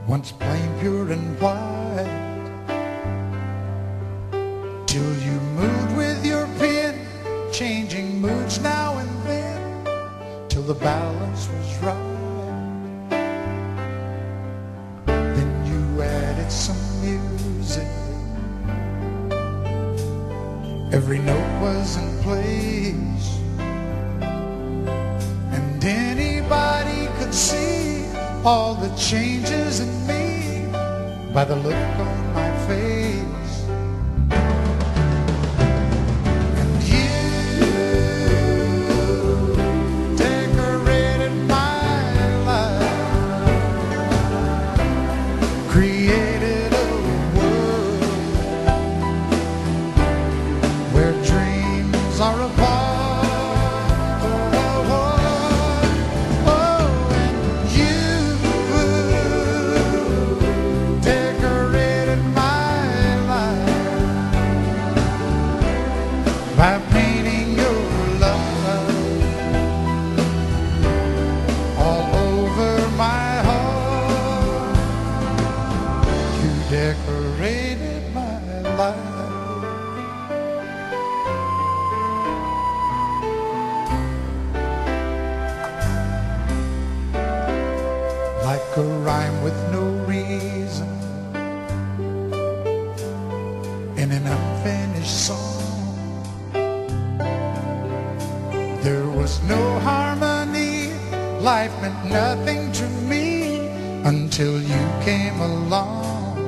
once plain, pure and white, till you moved with your pen, changing moods now and then, till the balance was right. Then you added some music, every note was in place, and anybody could see all the changes in me by the look on my face. And you decorated my life, created a world where dreams are apart. By painting your love all over my heart, you decorated my life. Like a rhyme with no reason in an unfinished song, there was no harmony, life meant nothing to me until you came along,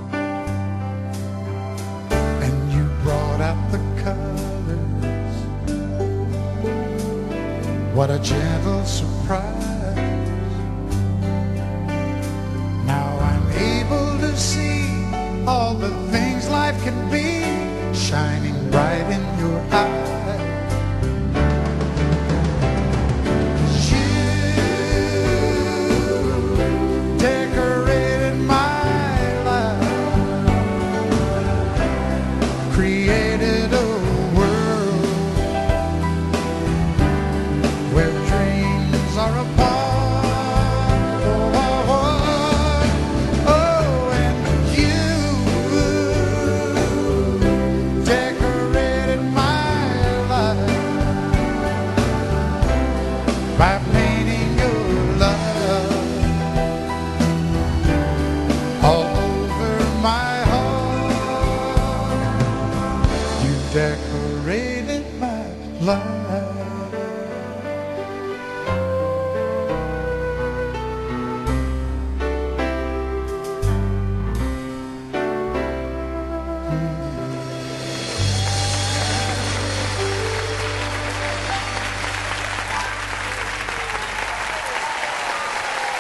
and you brought out the colors. What a gentle surprise. Now I'm able to see all the things life can be, shining bright in your eyes. Created a world where dreams are apart. Oh, and you decorated my life by painting your love all over my heart. You decorated my life.